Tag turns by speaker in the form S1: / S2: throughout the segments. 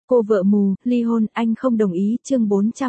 S1: Cô vợ mù, ly hôn, anh không đồng ý, chương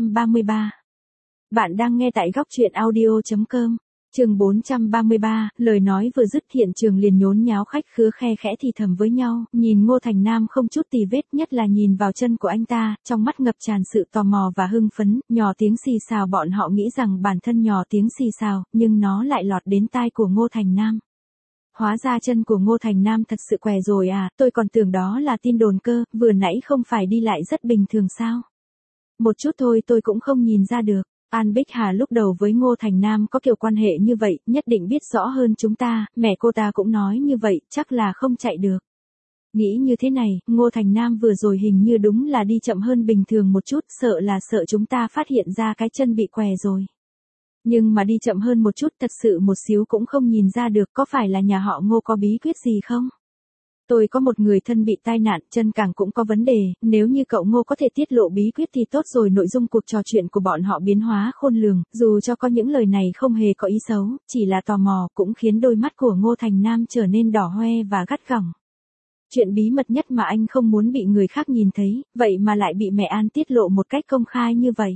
S1: 433. Bạn đang nghe tại góc truyện audio.com. Chương 433, lời nói vừa dứt hiện trường liền nhốn nháo khách khứa khe khẽ thì thầm với nhau, nhìn Ngô Thành Nam không chút tì vết, nhất là nhìn vào chân của anh ta, trong mắt ngập tràn sự tò mò và hưng phấn, nhỏ tiếng xì xào bọn họ nghĩ rằng bản thân nhỏ tiếng xì xào, nhưng nó lại lọt đến tai của Ngô Thành Nam. Hóa ra chân của Ngô Thành Nam thật sự què rồi à, tôi còn tưởng đó là tin đồn cơ, vừa nãy không phải đi lại rất bình thường sao? Một chút thôi tôi cũng không nhìn ra được. An Bích Hà lúc đầu với Ngô Thành Nam có kiểu quan hệ như vậy, nhất định biết rõ hơn chúng ta, mẹ cô ta cũng nói như vậy, chắc là không chạy được. Nghĩ như thế này, Ngô Thành Nam vừa rồi hình như đúng là đi chậm hơn bình thường một chút, sợ chúng ta phát hiện ra cái chân bị què rồi. Nhưng mà đi chậm hơn một chút thật sự một xíu cũng không nhìn ra được có phải là nhà họ Ngô có bí quyết gì không? Tôi có một người thân bị tai nạn, chân càng cũng có vấn đề, nếu như cậu Ngô có thể tiết lộ bí quyết thì tốt rồi. Nội dung cuộc trò chuyện của bọn họ biến hóa khôn lường, dù cho có những lời này không hề có ý xấu, chỉ là tò mò cũng khiến đôi mắt của Ngô Thành Nam trở nên đỏ hoe và gắt gỏng. Chuyện bí mật nhất mà anh không muốn bị người khác nhìn thấy, vậy mà lại bị mẹ An tiết lộ một cách công khai như vậy.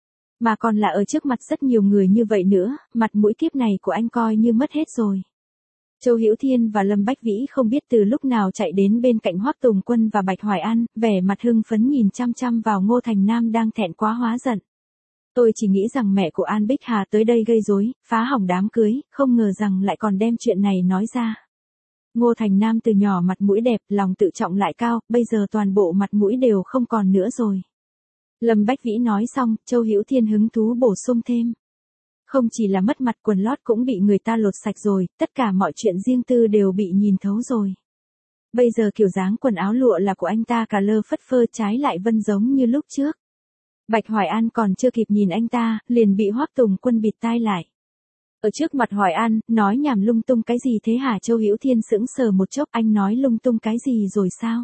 S1: Mà còn là ở trước mặt rất nhiều người như vậy nữa, mặt mũi kiếp này của anh coi như mất hết rồi. Châu Hữu Thiên và Lâm Bách Vĩ không biết từ lúc nào chạy đến bên cạnh Hoắc Tùng Quân và Bạch Hoài An, vẻ mặt hưng phấn nhìn chăm chăm vào Ngô Thành Nam đang thẹn quá hóa giận. Tôi chỉ nghĩ rằng mẹ của An Bích Hà tới đây gây rối, phá hỏng đám cưới, không ngờ rằng lại còn đem chuyện này nói ra. Ngô Thành Nam từ nhỏ mặt mũi đẹp, lòng tự trọng lại cao, bây giờ toàn bộ mặt mũi đều không còn nữa rồi. Lâm Bách Vĩ nói xong, Châu Hữu Thiên hứng thú bổ sung thêm. Không chỉ là mất mặt, quần lót cũng bị người ta lột sạch rồi, tất cả mọi chuyện riêng tư đều bị nhìn thấu rồi. Bây giờ kiểu dáng quần áo lụa là của anh ta cả lơ phất phơ, trái lại vân giống như lúc trước. Bạch Hoài An còn chưa kịp nhìn anh ta, liền bị Hoắc Tùng Quân bịt tai lại. Ở trước mặt Hoài An, nói nhảm lung tung cái gì thế hả? Châu Hữu Thiên sững sờ một chốc, anh nói lung tung cái gì rồi sao?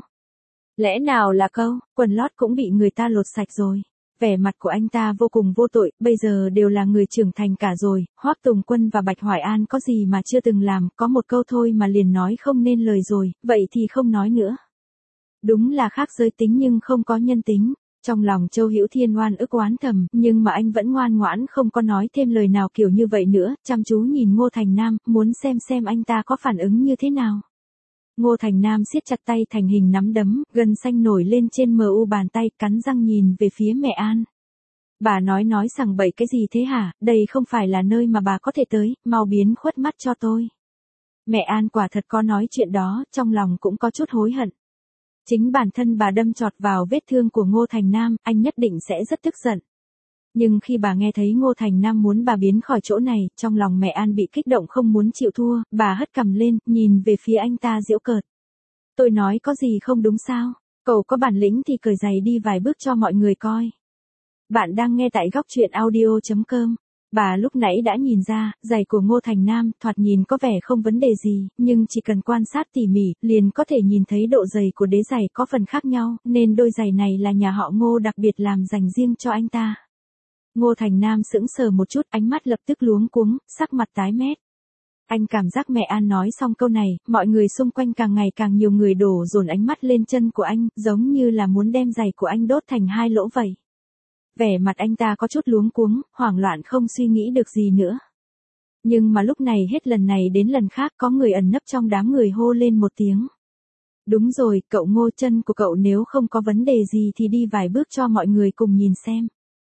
S1: Lẽ nào là câu, quần lót cũng bị người ta lột sạch rồi. Vẻ mặt của anh ta vô cùng vô tội, bây giờ đều là người trưởng thành cả rồi, Hoắc Tùng Quân và Bạch Hoài An có gì mà chưa từng làm, có một câu thôi mà liền nói không nên lời rồi, vậy thì không nói nữa. Đúng là khác giới tính nhưng không có nhân tính. Trong lòng Châu Hữu Thiên oan ức oán thầm, nhưng mà anh vẫn ngoan ngoãn không có nói thêm lời nào kiểu như vậy nữa, chăm chú nhìn Ngô Thành Nam, muốn xem anh ta có phản ứng như thế nào. Ngô Thành Nam siết chặt tay thành hình nắm đấm, gân xanh nổi lên trên mu bàn tay, cắn răng nhìn về phía mẹ An. Bà nói sằng bậy cái gì thế hả, đây không phải là nơi mà bà có thể tới, mau biến khuất mắt cho tôi. Mẹ An quả thật có nói chuyện đó, trong lòng cũng có chút hối hận. Chính bản thân bà đâm chọt vào vết thương của Ngô Thành Nam, anh nhất định sẽ rất tức giận. Nhưng khi bà nghe thấy Ngô Thành Nam muốn bà biến khỏi chỗ này, trong lòng mẹ An bị kích động không muốn chịu thua, bà hất cằm lên, nhìn về phía anh ta giễu cợt. Tôi nói có gì không đúng sao? Cậu có bản lĩnh thì cởi giày đi vài bước cho mọi người coi. Bạn đang nghe tại góc truyện audio.com. Bà lúc nãy đã nhìn ra, giày của Ngô Thành Nam thoạt nhìn có vẻ không vấn đề gì, nhưng chỉ cần quan sát tỉ mỉ, liền có thể nhìn thấy độ dày của đế giày có phần khác nhau, nên đôi giày này là nhà họ Ngô đặc biệt làm dành riêng cho anh ta. Ngô Thành Nam sững sờ một chút, ánh mắt lập tức luống cuống, sắc mặt tái mét. Anh cảm giác mẹ An nói xong câu này, mọi người xung quanh càng ngày càng nhiều người đổ dồn ánh mắt lên chân của anh, giống như là muốn đem giày của anh đốt thành hai lỗ vậy. Vẻ mặt anh ta có chút luống cuống, hoảng loạn không suy nghĩ được gì nữa. Nhưng mà lúc này hết lần này đến lần khác có người ẩn nấp trong đám người hô lên một tiếng. Đúng rồi, cậu Ngô, chân của cậu nếu không có vấn đề gì thì đi vài bước cho mọi người cùng nhìn xem.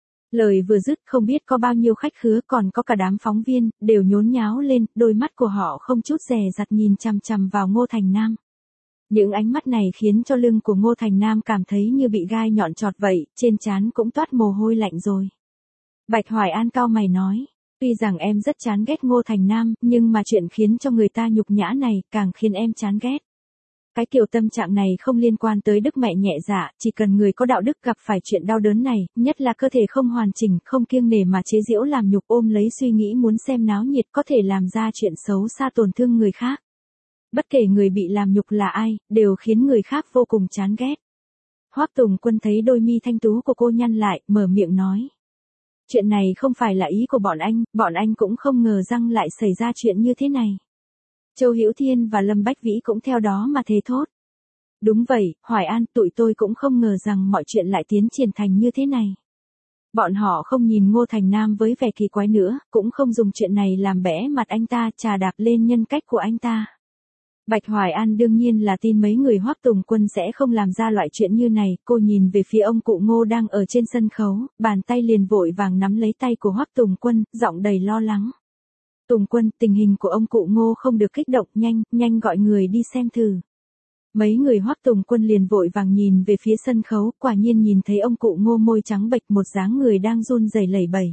S1: Lời vừa dứt không biết có bao nhiêu khách khứa còn có cả đám phóng viên, đều nhốn nháo lên, đôi mắt của họ không chút dè dặt nhìn chằm chằm vào Ngô Thành Nam. Những ánh mắt này khiến cho lưng của Ngô Thành Nam cảm thấy như bị gai nhọn chọt vậy, trên trán cũng toát mồ hôi lạnh rồi. Bạch Hoài An cau mày nói, tuy rằng em rất chán ghét Ngô Thành Nam, nhưng mà chuyện khiến cho người ta nhục nhã này, càng khiến em chán ghét. Cái kiểu tâm trạng này không liên quan tới đức mẹ nhẹ dạ, chỉ cần người có đạo đức gặp phải chuyện đau đớn này, nhất là cơ thể không hoàn chỉnh, không kiêng nể mà chế giễu làm nhục, ôm lấy suy nghĩ muốn xem náo nhiệt, có thể làm ra chuyện xấu xa tổn thương người khác. Bất kể người bị làm nhục là ai, đều khiến người khác vô cùng chán ghét. Hoắc Tùng Quân thấy đôi mi thanh tú của cô nhăn lại, mở miệng nói. Chuyện này không phải là ý của bọn anh cũng không ngờ rằng lại xảy ra chuyện như thế này. Châu Hữu Thiên và Lâm Bách Vĩ cũng theo đó mà thề thốt. Đúng vậy, Hoài An, tụi tôi cũng không ngờ rằng mọi chuyện lại tiến triển thành như thế này. Bọn họ không nhìn Ngô Thành Nam với vẻ kỳ quái nữa, cũng không dùng chuyện này làm bẽ mặt anh ta, chà đạp lên nhân cách của anh ta. Bạch Hoài An đương nhiên là tin mấy người Hoắc Tùng Quân sẽ không làm ra loại chuyện như này, cô nhìn về phía ông cụ Ngô đang ở trên sân khấu, bàn tay liền vội vàng nắm lấy tay của Hoắc Tùng Quân, giọng đầy lo lắng. Tùng Quân, tình hình của ông cụ Ngô không được kích động, nhanh gọi người đi xem thử. Mấy người Hoắc Tùng Quân liền vội vàng nhìn về phía sân khấu, quả nhiên nhìn thấy ông cụ Ngô môi trắng bệch một dáng người đang run rẩy lẩy bẩy.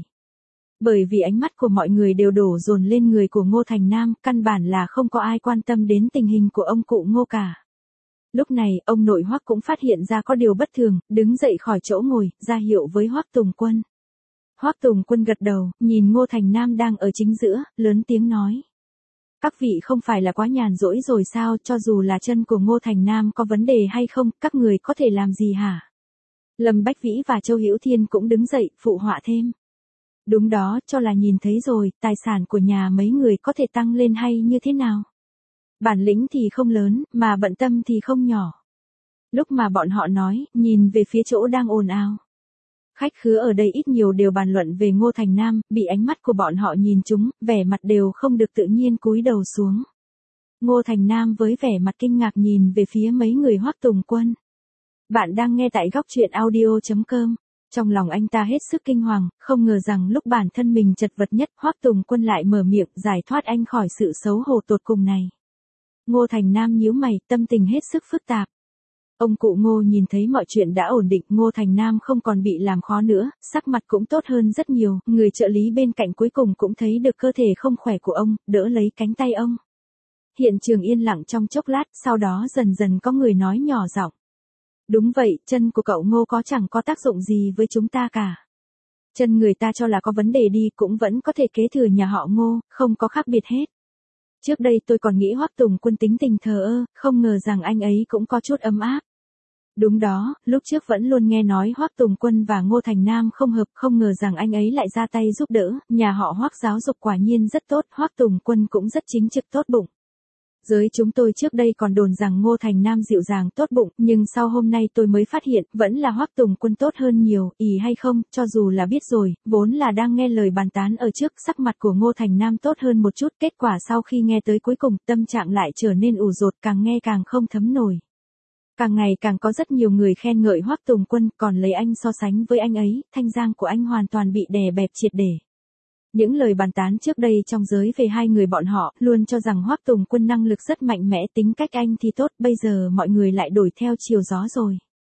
S1: Bởi vì ánh mắt của mọi người đều đổ dồn lên người của Ngô Thành Nam, căn bản là không có ai quan tâm đến tình hình của ông cụ Ngô cả. Lúc này, ông nội Hoắc cũng phát hiện ra có điều bất thường, đứng dậy khỏi chỗ ngồi, ra hiệu với Hoắc Tùng Quân. Hoắc Tùng Quân gật đầu, nhìn Ngô Thành Nam đang ở chính giữa, lớn tiếng nói. Các vị không phải là quá nhàn rỗi rồi sao, cho dù là chân của Ngô Thành Nam có vấn đề hay không, các người có thể làm gì hả? Lâm Bách Vĩ và Châu Hữu Thiên cũng đứng dậy, phụ họa thêm. Đúng đó, cho là nhìn thấy rồi, tài sản của nhà mấy người có thể tăng lên hay như thế nào? Bản lĩnh thì không lớn, mà bận tâm thì không nhỏ. Lúc mà bọn họ nói, nhìn về phía chỗ đang ồn ào. Khách khứa ở đây ít nhiều đều bàn luận về Ngô Thành Nam, bị ánh mắt của bọn họ nhìn chúng, vẻ mặt đều không được tự nhiên cúi đầu xuống. Ngô Thành Nam với vẻ mặt kinh ngạc nhìn về phía mấy người Hoắc Tùng Quân. Bạn đang nghe tại góc truyện audio.com. Trong lòng anh ta hết sức kinh hoàng, không ngờ rằng lúc bản thân mình chật vật nhất, Hoắc Tùng Quân lại mở miệng giải thoát anh khỏi sự xấu hổ tột cùng này. Ngô Thành Nam nhíu mày, tâm tình hết sức phức tạp. Ông cụ Ngô nhìn thấy mọi chuyện đã ổn định, Ngô Thành Nam không còn bị làm khó nữa, sắc mặt cũng tốt hơn rất nhiều, người trợ lý bên cạnh cuối cùng cũng thấy được cơ thể không khỏe của ông, đỡ lấy cánh tay ông. Hiện trường yên lặng trong chốc lát, sau đó dần dần có người nói nhỏ giọng. Đúng vậy, chân của cậu Ngô có chẳng có tác dụng gì với chúng ta cả. Chân người ta cho là có vấn đề đi cũng vẫn có thể kế thừa nhà họ Ngô, không có khác biệt hết. Trước đây tôi còn nghĩ Hoắc Tùng Quân tính tình thờ ơ, không ngờ rằng anh ấy cũng có chút ấm áp. Đúng đó, lúc trước vẫn luôn nghe nói Hoắc Tùng Quân và Ngô Thành Nam không hợp, không ngờ rằng anh ấy lại ra tay giúp đỡ, nhà họ Hoắc giáo dục quả nhiên rất tốt, Hoắc Tùng Quân cũng rất chính trực tốt bụng. Giới chúng tôi trước đây còn đồn rằng Ngô Thành Nam dịu dàng tốt bụng, nhưng sau hôm nay tôi mới phát hiện, vẫn là Hoắc Tùng Quân tốt hơn nhiều, ỷ hay không, cho dù là biết rồi, vốn là đang nghe lời bàn tán ở trước, sắc mặt của Ngô Thành Nam tốt hơn một chút, kết quả sau khi nghe tới cuối cùng, tâm trạng lại trở nên ủ rột, càng nghe càng không thấm nổi. Càng ngày càng có rất nhiều người khen ngợi Hoắc Tùng Quân, còn lấy anh so sánh với anh ấy, thanh danh của anh hoàn toàn bị đè bẹp triệt để. Những lời bàn tán trước đây trong giới về hai người bọn họ, luôn cho rằng Hoắc Tùng Quân năng lực rất mạnh mẽ, tính cách anh thì tốt, bây giờ mọi người lại đổi theo chiều gió rồi.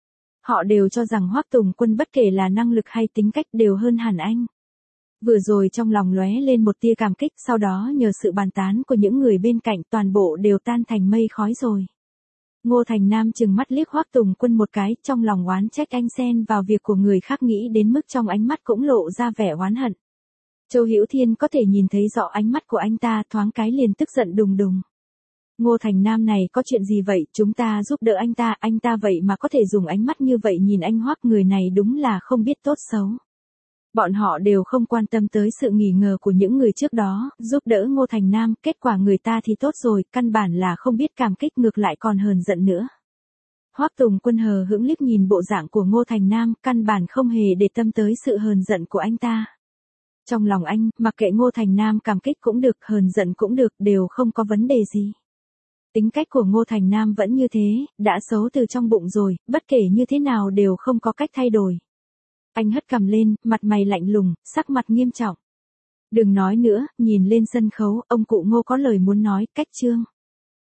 S1: Họ đều cho rằng Hoắc Tùng Quân bất kể là năng lực hay tính cách đều hơn hẳn anh. Vừa rồi trong lòng lóe lên một tia cảm kích, sau đó nhờ sự bàn tán của những người bên cạnh toàn bộ đều tan thành mây khói rồi. Ngô Thành Nam chừng mắt liếc Hoắc Tùng Quân một cái, trong lòng oán trách anh xen vào việc của người khác, nghĩ đến mức trong ánh mắt cũng lộ ra vẻ oán hận. Châu Hữu Thiên có thể nhìn thấy rõ ánh mắt của anh ta, thoáng cái liền tức giận đùng đùng. Ngô Thành Nam này có chuyện gì vậy, chúng ta giúp đỡ anh ta vậy mà có thể dùng ánh mắt như vậy nhìn anh Hoắc, người này đúng là không biết tốt xấu. Bọn họ đều không quan tâm tới sự nghi ngờ của những người trước đó, giúp đỡ Ngô Thành Nam, kết quả người ta thì tốt rồi, căn bản là không biết cảm kích, ngược lại còn hờn giận nữa. Hoắc Tùng Quân hờ hững liếc nhìn bộ dạng của Ngô Thành Nam, căn bản không hề để tâm tới sự hờn giận của anh ta. Trong lòng anh, mặc kệ Ngô Thành Nam cảm kích cũng được, hờn giận cũng được, đều không có vấn đề gì. Tính cách của Ngô Thành Nam vẫn như thế, đã xấu từ trong bụng rồi, bất kể như thế nào đều không có cách thay đổi. Anh hất cằm lên, mặt mày lạnh lùng, sắc mặt nghiêm trọng. Đừng nói nữa, nhìn lên sân khấu, ông cụ Ngô có lời muốn nói, cách chương.